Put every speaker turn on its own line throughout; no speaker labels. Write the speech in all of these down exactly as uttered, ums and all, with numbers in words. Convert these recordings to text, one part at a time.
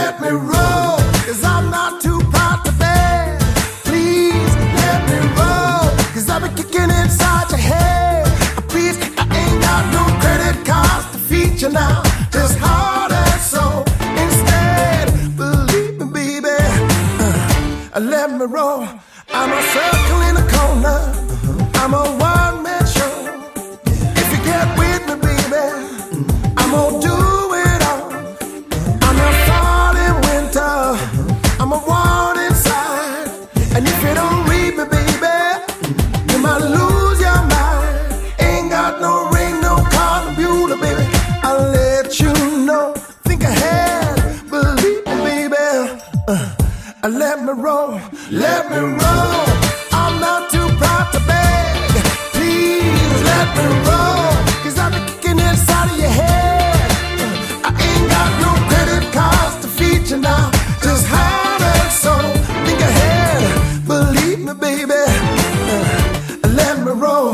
let me roll, cause I'm not too proud to beg. Please let me roll, cause I've been kicking inside your head. Please, I ain't got no credit cards to feed you now, just heart and soul. Instead, believe me, baby, uh, let me roll. I'm a circle in a corner, I'm a one-man show. If you get with me, baby, I'm gonna do it all. I'm a fall in winter, I'm a warm inside. And if you don't read me, baby, you might lose your mind. Ain't got no ring, no car, no beauty, baby, I'll let you know. Think ahead, believe me, baby, uh, let me roll, let me roll. I'm not too proud to beg. Please let me roll, cause I've been kicking inside of your head. I ain't got no credit cards to feed you now, just heart and soul. Think ahead, believe me, baby, uh, let me roll.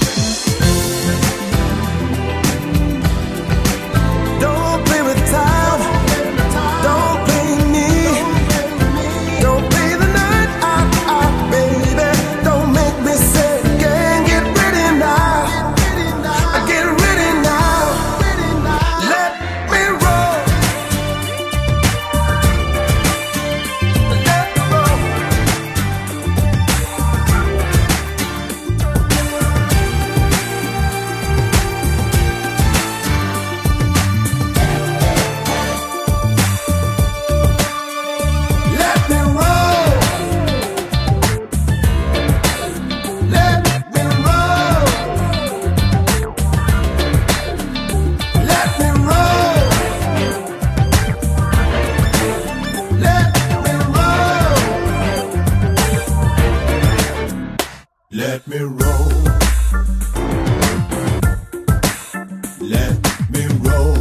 Don't play with time, don't play me, don't play the night out, out, baby. Don't make me say it again. Get ready now, get ready now. Let me roll, let me roll. Let me roll, let me roll, let me roll, let me roll, let me roll, let me roll.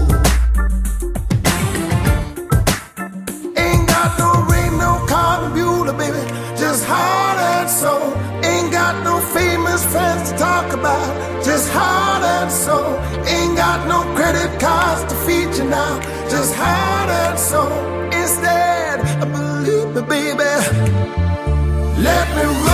Ain't got no ring, no car, no beauty, baby, just heart and soul. Ain't got no famous friends to talk about, just heart and soul. Ain't got no credit cards to feed you now, just heart and soul. Instead, believe me, baby, let me roll.